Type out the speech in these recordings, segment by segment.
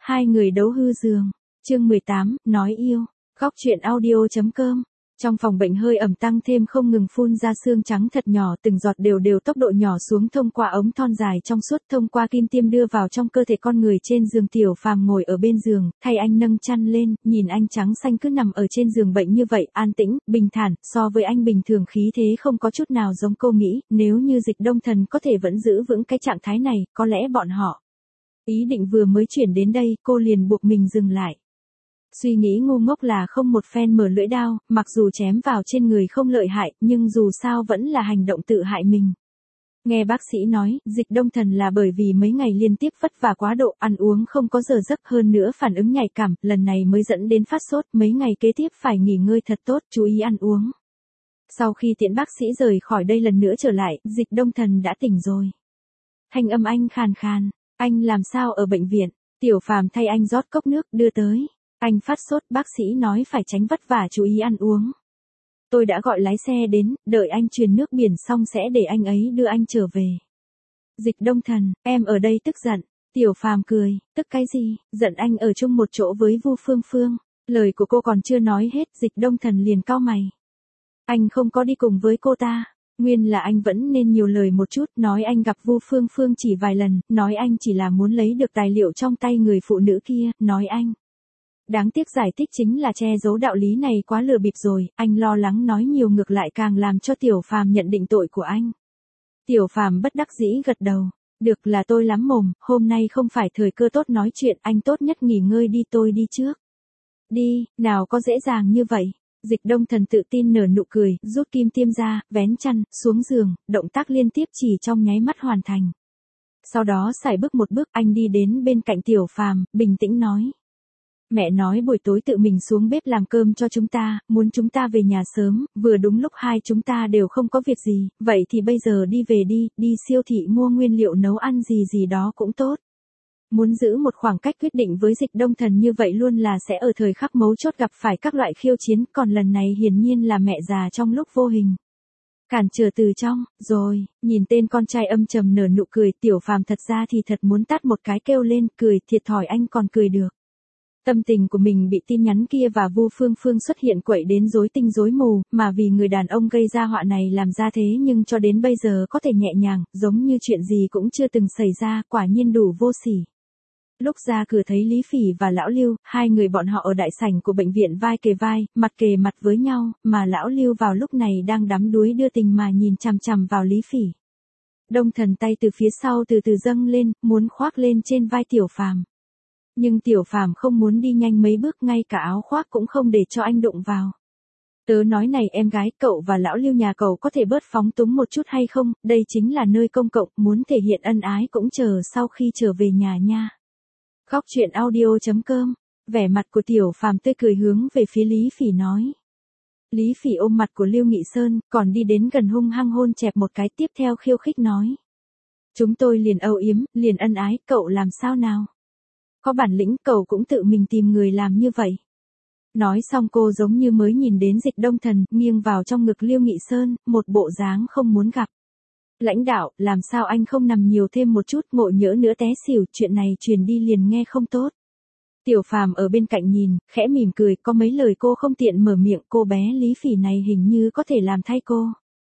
Hai người đấu hư giường. Chương 18, nói yêu. Góc truyện audio.com. Trong phòng bệnh hơi ẩm tăng thêm không ngừng phun ra xương trắng thật nhỏ, từng giọt đều tốc độ nhỏ xuống thông qua ống thon dài trong suốt, thông qua kim tiêm đưa vào trong cơ thể con người. Trên giường Tiểu Phàm ngồi ở bên giường, thay anh nâng chăn lên, nhìn anh trắng xanh cứ nằm ở trên giường bệnh như vậy, an tĩnh, bình thản, so với anh bình thường khí thế không có chút nào giống. Cô nghĩ, nếu như Dịch Đông Thần có thể vẫn giữ vững cái trạng thái này, có lẽ bọn họ. Ý định vừa mới chuyển đến đây, cô liền buộc mình dừng lại. Suy nghĩ ngu ngốc là không một phen mở lưỡi đao, mặc dù chém vào trên người không lợi hại, nhưng dù sao vẫn là hành động tự hại mình. Nghe bác sĩ nói, Dịch Đông Thần là bởi vì mấy ngày liên tiếp vất vả quá độ, ăn uống không có giờ giấc, hơn nữa phản ứng nhạy cảm, lần này mới dẫn đến phát sốt, mấy ngày kế tiếp phải nghỉ ngơi thật tốt, chú ý ăn uống. Sau khi tiễn bác sĩ rời khỏi đây lần nữa trở lại, Dịch Đông Thần đã tỉnh rồi. Thanh âm anh khàn khàn, anh làm sao ở bệnh viện? Tiểu Phàm thay anh rót cốc nước, đưa tới. Anh phát sốt, bác sĩ nói phải tránh vất vả, chú ý ăn uống. Tôi đã gọi lái xe đến, đợi anh truyền nước biển xong sẽ để anh ấy đưa anh trở về. Dịch Đông Thần, em ở đây tức giận. Tiểu Phàm cười, tức cái gì, giận anh ở chung một chỗ với Vu Phương Phương. Lời của cô còn chưa nói hết, Dịch Đông Thần liền cau mày. Anh không có đi cùng với cô ta. Nguyên là anh vẫn nên nhiều lời một chút, nói anh gặp Vu Phương Phương chỉ vài lần, nói anh chỉ là muốn lấy được tài liệu trong tay người phụ nữ kia, nói anh. Đáng tiếc giải thích chính là che giấu đạo lý này quá lừa bịp rồi, anh lo lắng nói nhiều ngược lại càng làm cho Tiểu Phàm nhận định tội của anh. Tiểu Phàm bất đắc dĩ gật đầu, được là tôi lắm mồm, hôm nay không phải thời cơ tốt nói chuyện, anh tốt nhất nghỉ ngơi đi, tôi đi trước. Đi, nào có dễ dàng như vậy. Dịch Đông Thần tự tin nở nụ cười, rút kim tiêm ra, vén chăn, xuống giường, động tác liên tiếp chỉ trong nháy mắt hoàn thành. Sau đó sải bước một bước, anh đi đến bên cạnh Tiểu Phàm, bình tĩnh nói. Mẹ nói buổi tối tự mình xuống bếp làm cơm cho chúng ta, muốn chúng ta về nhà sớm, vừa đúng lúc hai chúng ta đều không có việc gì, vậy thì bây giờ đi về đi, đi siêu thị mua nguyên liệu nấu ăn gì đó cũng tốt. Muốn giữ một khoảng cách quyết định với Dịch Đông Thần như vậy luôn là sẽ ở thời khắc mấu chốt gặp phải các loại khiêu chiến, còn lần này hiển nhiên là mẹ già trong lúc vô hình. Cản trở từ trong, rồi, nhìn tên con trai âm trầm nở nụ cười, Tiểu Phàm thật ra thì thật muốn tát một cái kêu lên, cười thiệt thòi anh còn cười được. Tâm tình của mình bị tin nhắn kia và Vu Phương Phương xuất hiện quậy đến rối tinh rối mù, mà vì người đàn ông gây ra họa này làm ra thế nhưng cho đến bây giờ có thể nhẹ nhàng, giống như chuyện gì cũng chưa từng xảy ra, quả nhiên đủ vô sỉ. Lúc ra cửa thấy Lý Phỉ và Lão Lưu, hai người bọn họ ở đại sảnh của bệnh viện vai kề mặt với nhau, mà Lão Lưu vào lúc này đang đắm đuối đưa tình mà nhìn chằm chằm vào Lý Phỉ. Đông Thần tay từ phía sau từ từ dâng lên, muốn khoác lên trên vai Tiểu Phàm. Nhưng Tiểu Phàm không muốn đi nhanh mấy bước, ngay cả áo khoác cũng không để cho anh đụng vào. Tớ nói này em gái, cậu và Lão Lưu nhà cậu có thể bớt phóng túng một chút hay không, đây chính là nơi công cộng, muốn thể hiện ân ái cũng chờ sau khi trở về nhà nha. Góc truyện audio.com, vẻ mặt của Tiểu Phàm tươi cười hướng về phía Lý Phỉ nói. Lý Phỉ ôm mặt của Lưu Nghị Sơn, còn đi đến gần hung hăng hôn chẹp một cái, tiếp theo khiêu khích nói. Chúng tôi liền âu yếm, liền ân ái, cậu làm sao nào? Có bản lĩnh cậu cũng tự mình tìm người làm như vậy. Nói xong cô giống như mới nhìn đến Dịch Đông Thần, nghiêng vào trong ngực Lưu Nghị Sơn, một bộ dáng không muốn gặp. Lãnh đạo, làm sao anh không nằm nhiều thêm một chút, ngộ nhỡ nữa té xỉu, chuyện này truyền đi liền nghe không tốt. Tiểu Phàm ở bên cạnh nhìn, khẽ mỉm cười, có mấy lời cô không tiện mở miệng, cô bé Lý Phỉ này hình như có thể làm thay cô.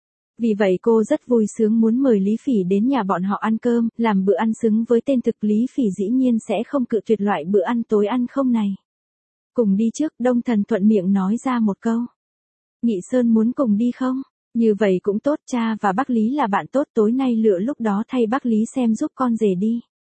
Vì vậy cô rất vui sướng muốn mời Lý Phỉ đến nhà bọn họ ăn cơm, làm bữa ăn xứng với tên thực. Lý Phỉ dĩ nhiên sẽ không cự tuyệt loại bữa ăn tối ăn không này. Cùng đi trước, Đông Thần thuận miệng nói ra một câu. Nghị Sơn muốn cùng đi không? Như vậy cũng tốt, cha và bác Lý là bạn tốt, tối nay lựa lúc đó thay bác Lý xem giúp con rể đi.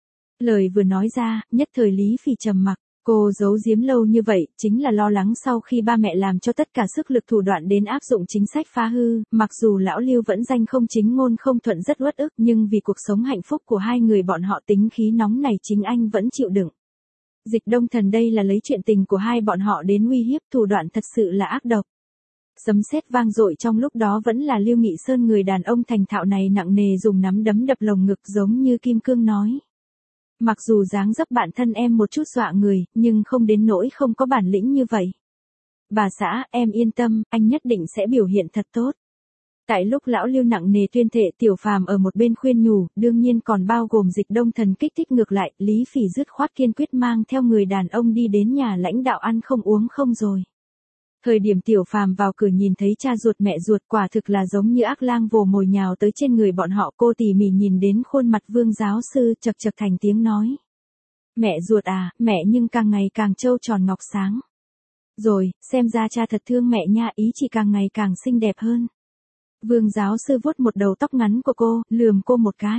Lời vừa nói ra, nhất thời Lý Phỉ trầm mặc. Cô giấu giếm lâu như vậy, chính là lo lắng sau khi ba mẹ làm cho tất cả sức lực thủ đoạn đến áp dụng chính sách phá hư, mặc dù Lão Lưu vẫn danh không chính ngôn không thuận rất uất ức, nhưng vì cuộc sống hạnh phúc của hai người bọn họ tính khí nóng này chính anh vẫn chịu đựng. Dịch Đông Thần đây là lấy chuyện tình của hai bọn họ đến uy hiếp, thủ đoạn thật sự là ác độc. Sấm sét vang dội trong lúc đó vẫn là Lưu Nghị Sơn, người đàn ông thành thạo này nặng nề dùng nắm đấm đập lồng ngực giống như kim cương nói. Mặc dù dáng dấp bạn thân em một chút dọa người, nhưng không đến nỗi không có bản lĩnh như vậy. Bà xã, em yên tâm, anh nhất định sẽ biểu hiện thật tốt. Tại lúc lão Lưu nặng nề tuyên thệ, Tiểu Phàm ở một bên khuyên nhủ, đương nhiên còn bao gồm Dịch Đông Thần kích thích ngược lại, Lý Phỉ dứt khoát kiên quyết mang theo người đàn ông đi đến nhà lãnh đạo ăn không uống không rồi. Thời điểm Tiểu Phàm vào cửa nhìn thấy cha ruột mẹ ruột, quả thực là giống như ác lang vồ mồi nhào tới trên người bọn họ. Cô tỉ mỉ nhìn đến khuôn mặt Vương giáo sư, chậc chậc thành tiếng nói. Mẹ ruột à, mẹ nhưng càng ngày càng trâu tròn ngọc sáng. Rồi, xem ra cha thật thương mẹ nha, ý chỉ càng ngày càng xinh đẹp hơn. Vương giáo sư vuốt một đầu tóc ngắn của cô, lườm cô một cái.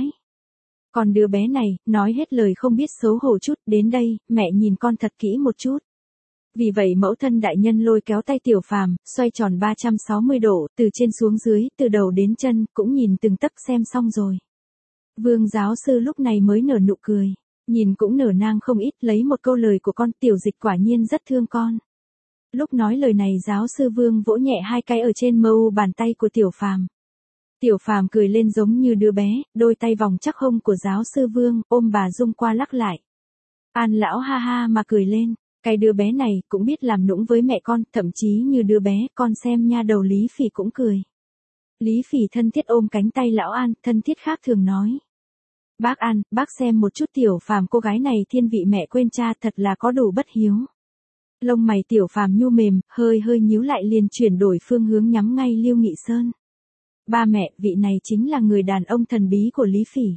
Còn đứa bé này, nói hết lời không biết xấu hổ chút, đến đây, mẹ nhìn con thật kỹ một chút. Vì vậy mẫu thân đại nhân lôi kéo tay Tiểu Phàm, xoay tròn 360 độ, từ trên xuống dưới, từ đầu đến chân, cũng nhìn từng tấc xem xong rồi. Vương giáo sư lúc này mới nở nụ cười, nhìn cũng nở nang không ít, lấy một câu lời của con, Tiểu Dịch quả nhiên rất thương con. Lúc nói lời này giáo sư Vương vỗ nhẹ hai cái ở trên mu bàn tay của Tiểu Phàm. Tiểu Phàm cười lên giống như đứa bé, đôi tay vòng chắc hông của giáo sư Vương, ôm bà Dung qua lắc lại. An lão ha ha mà cười lên, cái đứa bé này cũng biết làm nũng với mẹ con, thậm chí như đứa bé, con xem nha. Đầu Lý Phỉ cũng cười. Lý Phỉ thân thiết ôm cánh tay lão An, thân thiết khác thường nói. Bác An, bác xem một chút Tiểu Phàm, cô gái này thiên vị mẹ quên cha, thật là có đủ bất hiếu. Lông mày Tiểu Phàm nhu mềm, hơi nhíu lại, liền chuyển đổi phương hướng nhắm ngay Lưu Nghị Sơn. Ba mẹ, vị này chính là người đàn ông thần bí của Lý Phỉ.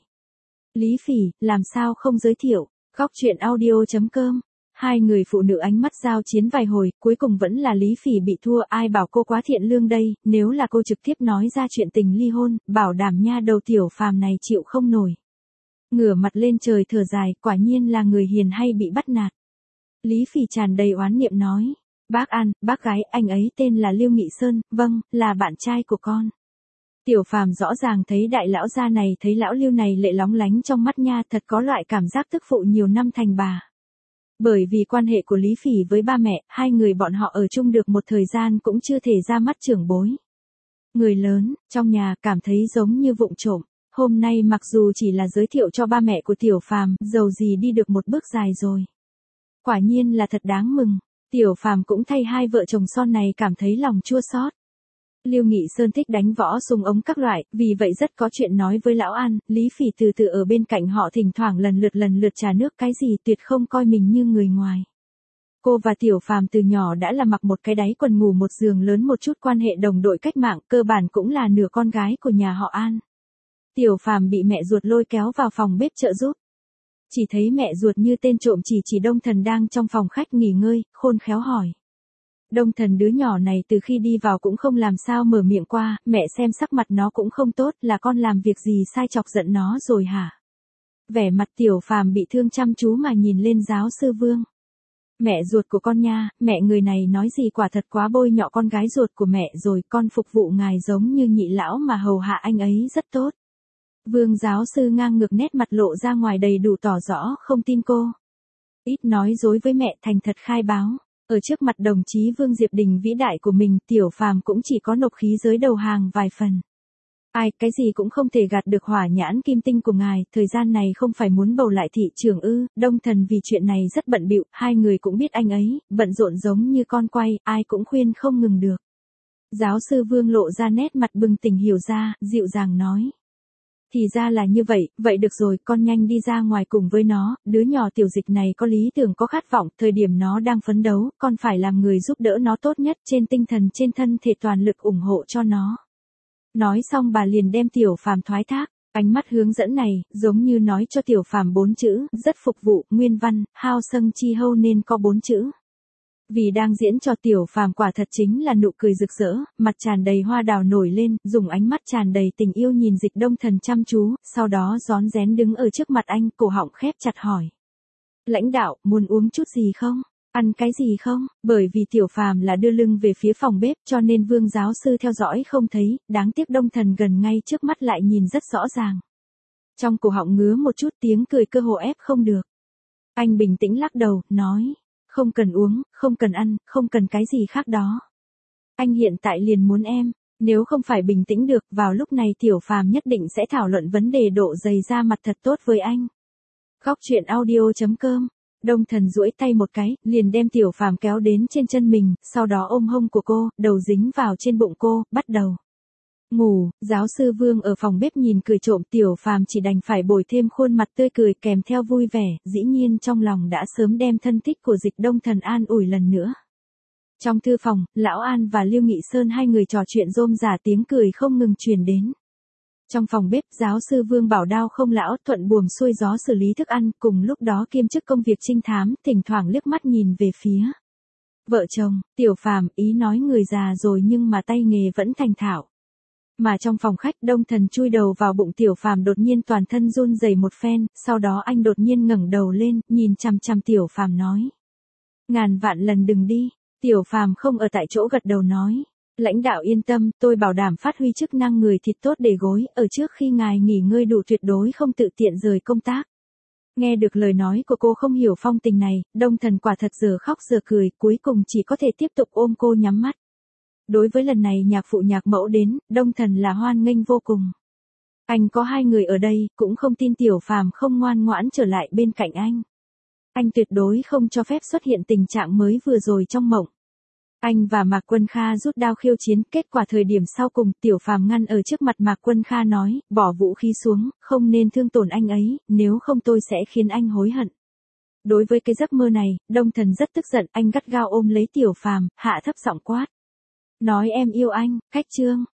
Lý Phỉ, làm sao không giới thiệu? Góc truyện audio.com. Hai người phụ nữ ánh mắt giao chiến vài hồi, cuối cùng vẫn là Lý Phỉ bị thua. Ai bảo cô quá thiện lương đây, nếu là cô trực tiếp nói ra chuyện tình ly hôn, bảo đảm nha đầu Tiểu Phàm này chịu không nổi. Ngửa mặt lên trời thở dài, quả nhiên là người hiền hay bị bắt nạt. Lý Phỉ tràn đầy oán niệm nói. Bác An, bác gái, anh ấy tên là Lưu Nghị Sơn, vâng, là bạn trai của con. Tiểu Phàm rõ ràng thấy đại lão gia này, thấy lão Lưu này lệ lóng lánh trong mắt nha, thật có loại cảm giác tức phụ nhiều năm thành bà. Bởi vì quan hệ của Lý Phỉ với ba mẹ, hai người bọn họ ở chung được một thời gian cũng chưa thể ra mắt trưởng bối. Người lớn, trong nhà, cảm thấy giống như vụng trộm. Hôm nay mặc dù chỉ là giới thiệu cho ba mẹ của Tiểu Phàm, dầu gì đi được một bước dài rồi. Quả nhiên là thật đáng mừng. Tiểu Phàm cũng thay hai vợ chồng son này cảm thấy lòng chua xót. Lưu Nghị Sơn thích đánh võ súng ống các loại, vì vậy rất có chuyện nói với lão An. Lý Phỉ từ từ ở bên cạnh họ, thỉnh thoảng lần lượt trà nước, cái gì tuyệt không coi mình như người ngoài. Cô và Tiểu Phàm từ nhỏ đã là mặc một cái đáy quần, ngủ một giường lớn, một chút quan hệ đồng đội cách mạng, cơ bản cũng là nửa con gái của nhà họ An. Tiểu Phàm bị mẹ ruột lôi kéo vào phòng bếp trợ giúp. Chỉ thấy mẹ ruột như tên trộm chỉ Đông Thần đang trong phòng khách nghỉ ngơi, khôn khéo hỏi. Đông Thần đứa nhỏ này từ khi đi vào cũng không làm sao mở miệng qua, mẹ xem sắc mặt nó cũng không tốt, là con làm việc gì sai chọc giận nó rồi hả? Vẻ mặt Tiểu Phàm bị thương chăm chú mà nhìn lên giáo sư Vương. Mẹ ruột của con nha, mẹ người này nói gì quả thật quá bôi nhọ con gái ruột của mẹ rồi, con phục vụ ngài giống như nhị lão mà hầu hạ anh ấy rất tốt. Vương giáo sư ngang ngược, nét mặt lộ ra ngoài đầy đủ tỏ rõ không tin cô. Ít nói dối với mẹ, thành thật khai báo. Ở trước mặt đồng chí Vương Diệp Đình vĩ đại của mình, Tiểu Phàm cũng chỉ có nộp khí giới đầu hàng vài phần. Ai, cái gì cũng không thể gạt được hỏa nhãn kim tinh của ngài, thời gian này không phải muốn bầu lại thị trưởng ư? Đông Thần vì chuyện này rất bận bịu, hai người cũng biết anh ấy, bận rộn giống như con quay, ai cũng khuyên không ngừng được. Giáo sư Vương lộ ra nét mặt bừng tỉnh hiểu ra, dịu dàng nói. Thì ra là như vậy, vậy được rồi, con nhanh đi ra ngoài cùng với nó, đứa nhỏ Tiểu Dịch này có lý tưởng, có khát vọng, thời điểm nó đang phấn đấu, con phải làm người giúp đỡ nó tốt nhất, trên tinh thần trên thân thể toàn lực ủng hộ cho nó. Nói xong bà liền đem Tiểu Phàm thoái thác, ánh mắt hướng dẫn này, giống như nói cho Tiểu Phàm 4 chữ, rất phục vụ, nguyên văn, hao sâng chi hâu nên có 4 chữ. Vì đang diễn cho Tiểu Phàm quả thật chính là nụ cười rực rỡ, mặt tràn đầy hoa đào nổi lên, dùng ánh mắt tràn đầy tình yêu nhìn Dịch Đông Thần chăm chú, sau đó rón rén đứng ở trước mặt anh, cổ họng khép chặt hỏi. Lãnh đạo, muốn uống chút gì không? Ăn cái gì không? Bởi vì Tiểu Phàm là đưa lưng về phía phòng bếp cho nên Vương giáo sư theo dõi không thấy, đáng tiếc Đông Thần gần ngay trước mắt lại nhìn rất rõ ràng. Trong cổ họng ngứa một chút, tiếng cười cơ hồ ép không được. Anh bình tĩnh lắc đầu, nói. Không cần uống, không cần ăn, không cần cái gì khác đó. Anh hiện tại liền muốn em, nếu không phải bình tĩnh được, vào lúc này Tiểu Phàm nhất định sẽ thảo luận vấn đề độ dày da mặt thật tốt với anh. Góc truyện audio.com. Đông Thần duỗi tay một cái, liền đem Tiểu Phàm kéo đến trên chân mình, sau đó ôm hông của cô, đầu dính vào trên bụng cô, bắt đầu. Ngủ, giáo sư Vương ở phòng bếp nhìn cười trộm, Tiểu Phàm chỉ đành phải bồi thêm khuôn mặt tươi cười kèm theo vui vẻ, dĩ nhiên trong lòng đã sớm đem thân thích của Dịch Đông Thần an ủi lần nữa. Trong thư phòng, Lão An và Lưu Nghị Sơn hai người trò chuyện rôm rả, tiếng cười không ngừng truyền đến. Trong phòng bếp, giáo sư Vương bảo đao không lão thuận buồm xuôi gió xử lý thức ăn, cùng lúc đó kiêm chức công việc trinh thám, thỉnh thoảng liếc mắt nhìn về phía vợ chồng. Tiểu Phàm ý nói người già rồi nhưng mà tay nghề vẫn thành thạo. Mà trong phòng khách, Đông Thần chui đầu vào bụng Tiểu Phàm, đột nhiên toàn thân run rẩy một phen, sau đó anh đột nhiên ngẩng đầu lên, nhìn chằm chằm Tiểu Phàm nói: "Ngàn vạn lần đừng đi." Tiểu Phàm không ở tại chỗ gật đầu nói: "Lãnh đạo yên tâm, tôi bảo đảm phát huy chức năng người thịt tốt để gối, ở trước khi ngài nghỉ ngơi đủ tuyệt đối không tự tiện rời công tác." Nghe được lời nói của cô không hiểu phong tình này, Đông Thần quả thật giờ khóc giờ cười, cuối cùng chỉ có thể tiếp tục ôm cô nhắm mắt. Đối với lần này nhạc phụ nhạc mẫu đến, Đông Thần là hoan nghênh vô cùng. Anh có hai người ở đây, cũng không tin Tiểu Phàm không ngoan ngoãn trở lại bên cạnh anh. Anh tuyệt đối không cho phép xuất hiện tình trạng mới vừa rồi trong mộng. Anh và Mạc Quân Kha rút đao khiêu chiến, kết quả thời điểm sau cùng, Tiểu Phàm ngăn ở trước mặt Mạc Quân Kha nói: "Bỏ vũ khí xuống, không nên thương tổn anh ấy, nếu không tôi sẽ khiến anh hối hận." Đối với cái giấc mơ này, Đông Thần rất tức giận, anh gắt gao ôm lấy Tiểu Phàm, hạ thấp giọng quát: "Nói em yêu anh, cách chương."